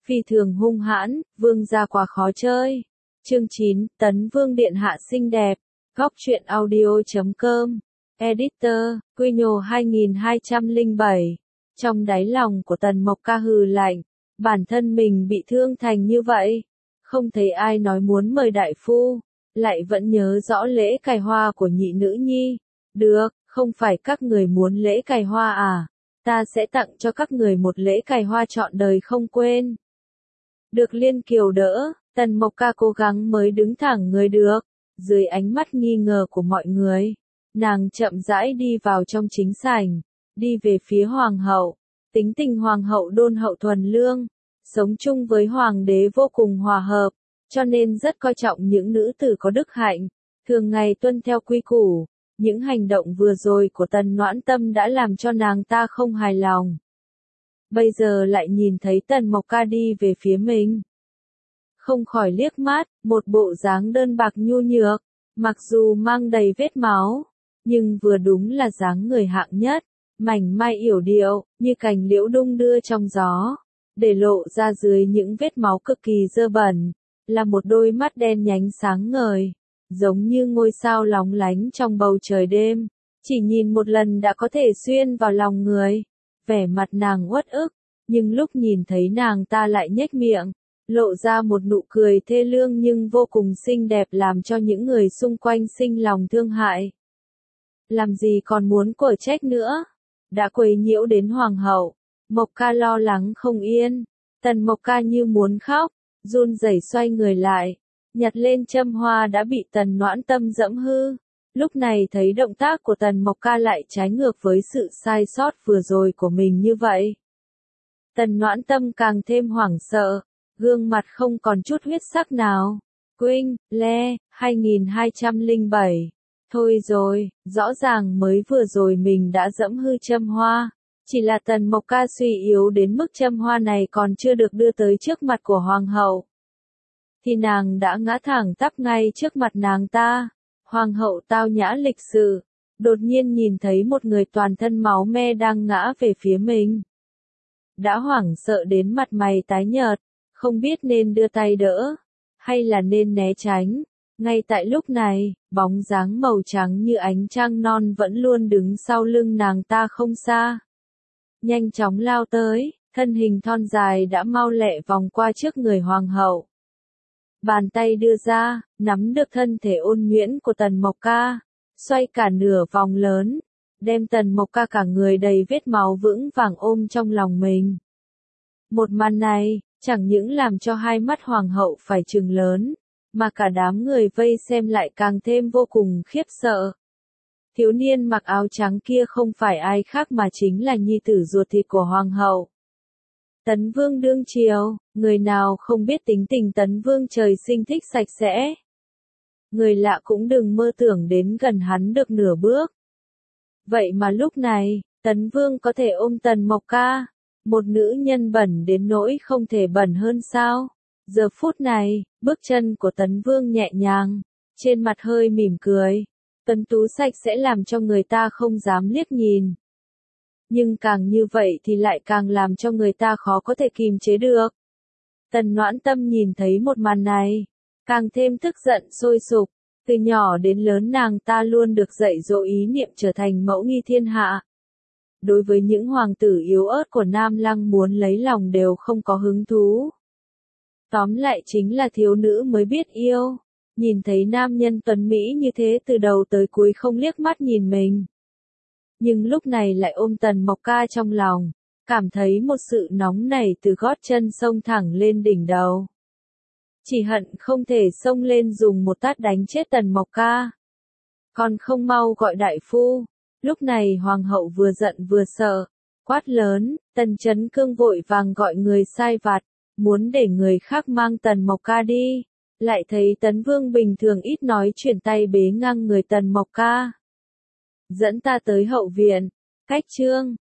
phi thường hung hãn, vương gia quá khó chơi. Chương 9, Tấn Vương điện hạ xinh đẹp. Góc truyện audio.com. Editor, Quino 2207. Trong đáy lòng của Tần Mộc Ca hừ lạnh, bản thân mình bị thương thành như vậy, không thấy ai nói muốn mời đại phu, lại vẫn nhớ rõ lễ cài hoa của nhị nữ nhi. Được, không phải các người muốn lễ cài hoa à? Ta sẽ tặng cho các người một lễ cài hoa trọn đời không quên. Được Liên Kiều đỡ, Tần Mộc Ca cố gắng mới đứng thẳng người được. Dưới ánh mắt nghi ngờ của mọi người, nàng chậm rãi đi vào trong chính sảnh, đi về phía hoàng hậu. Tính tình hoàng hậu đôn hậu thuần lương, sống chung với hoàng đế vô cùng hòa hợp, cho nên rất coi trọng những nữ tử có đức hạnh, thường ngày tuân theo quy củ. Những hành động vừa rồi của Tần Noãn Tâm đã làm cho nàng ta không hài lòng. Bây giờ lại nhìn thấy Tần Mộc Ca đi về phía mình, không khỏi liếc mắt, một bộ dáng đơn bạc nhu nhược, mặc dù mang đầy vết máu, nhưng vừa đúng là dáng người hạng nhất, mảnh mai yểu điệu, như cành liễu đung đưa trong gió, để lộ ra dưới những vết máu cực kỳ dơ bẩn, là một đôi mắt đen nhánh sáng ngời, giống như ngôi sao lóng lánh trong bầu trời đêm, chỉ nhìn một lần đã có thể xuyên vào lòng người. Vẻ mặt nàng uất ức, nhưng lúc nhìn thấy nàng ta lại nhếch miệng, lộ ra một nụ cười thê lương nhưng vô cùng xinh đẹp, làm cho những người xung quanh sinh lòng thương hại. Làm gì còn muốn quở trách nữa? Đã quấy nhiễu đến hoàng hậu. Mộc Ca lo lắng không yên. Tần Mộc Ca như muốn khóc, run rẩy xoay người lại, nhặt lên châm hoa đã bị Tần Noãn Tâm dẫm hư. Lúc này thấy động tác của Tần Mộc Ca lại trái ngược với sự sai sót vừa rồi của mình như vậy, Tần Noãn Tâm càng thêm hoảng sợ, gương mặt không còn chút huyết sắc nào. Quynh, Le, 2207. Thôi rồi, rõ ràng mới vừa rồi mình đã dẫm hư châm hoa. Chỉ là Tần Mộc Ca suy yếu đến mức châm hoa này còn chưa được đưa tới trước mặt của hoàng hậu, thì nàng đã ngã thẳng tắp ngay trước mặt nàng ta. Hoàng hậu tao nhã lịch sự, đột nhiên nhìn thấy một người toàn thân máu me đang ngã về phía mình. Đã hoảng sợ đến mặt mày tái nhợt, không biết nên đưa tay đỡ, hay là nên né tránh. Ngay tại lúc này, bóng dáng màu trắng như ánh trăng non vẫn luôn đứng sau lưng nàng ta không xa. Nhanh chóng lao tới, thân hình thon dài đã mau lẹ vòng qua trước người hoàng hậu. Bàn tay đưa ra, nắm được thân thể ôn nhuyễn của Tần Mộc Ca, xoay cả nửa vòng lớn, đem Tần Mộc Ca cả người đầy vết máu vững vàng ôm trong lòng mình. Một màn này, chẳng những làm cho hai mắt hoàng hậu phải trừng lớn, mà cả đám người vây xem lại càng thêm vô cùng khiếp sợ. Thiếu niên mặc áo trắng kia không phải ai khác mà chính là nhi tử ruột thịt của hoàng hậu. Tấn Vương đương triều, người nào không biết tính tình Tấn Vương trời sinh thích sạch sẽ. Người lạ cũng đừng mơ tưởng đến gần hắn được nửa bước. Vậy mà lúc này, Tấn Vương có thể ôm Tần Mộc Ca, một nữ nhân bẩn đến nỗi không thể bẩn hơn sao? Giờ phút này, bước chân của Tấn Vương nhẹ nhàng, trên mặt hơi mỉm cười, tuấn tú sạch sẽ làm cho người ta không dám liếc nhìn. Nhưng càng như vậy thì lại càng làm cho người ta khó có thể kìm chế được. Tần Noãn Tâm nhìn thấy một màn này, càng thêm tức giận sôi sục. Từ nhỏ đến lớn nàng ta luôn được dạy dỗ ý niệm trở thành mẫu nghi thiên hạ. Đối với những hoàng tử yếu ớt của Nam Lăng muốn lấy lòng đều không có hứng thú. Tóm lại chính là thiếu nữ mới biết yêu. Nhìn thấy nam nhân tuấn Mỹ như thế từ đầu tới cuối không liếc mắt nhìn mình. Nhưng lúc này lại ôm Tần Mộc Ca trong lòng, cảm thấy một sự nóng nảy từ gót chân xông thẳng lên đỉnh đầu. Chỉ hận không thể xông lên dùng một tát đánh chết Tần Mộc Ca. Còn không mau gọi đại phu. Lúc này hoàng hậu vừa giận vừa sợ, quát lớn. Tần Chấn Cương vội vàng gọi người sai vặt, muốn để người khác mang Tần Mộc Ca đi. Lại thấy Tấn Vương bình thường ít nói chuyển tay bế ngang người Tần Mộc Ca. Dẫn ta tới hậu viện. Cách chương,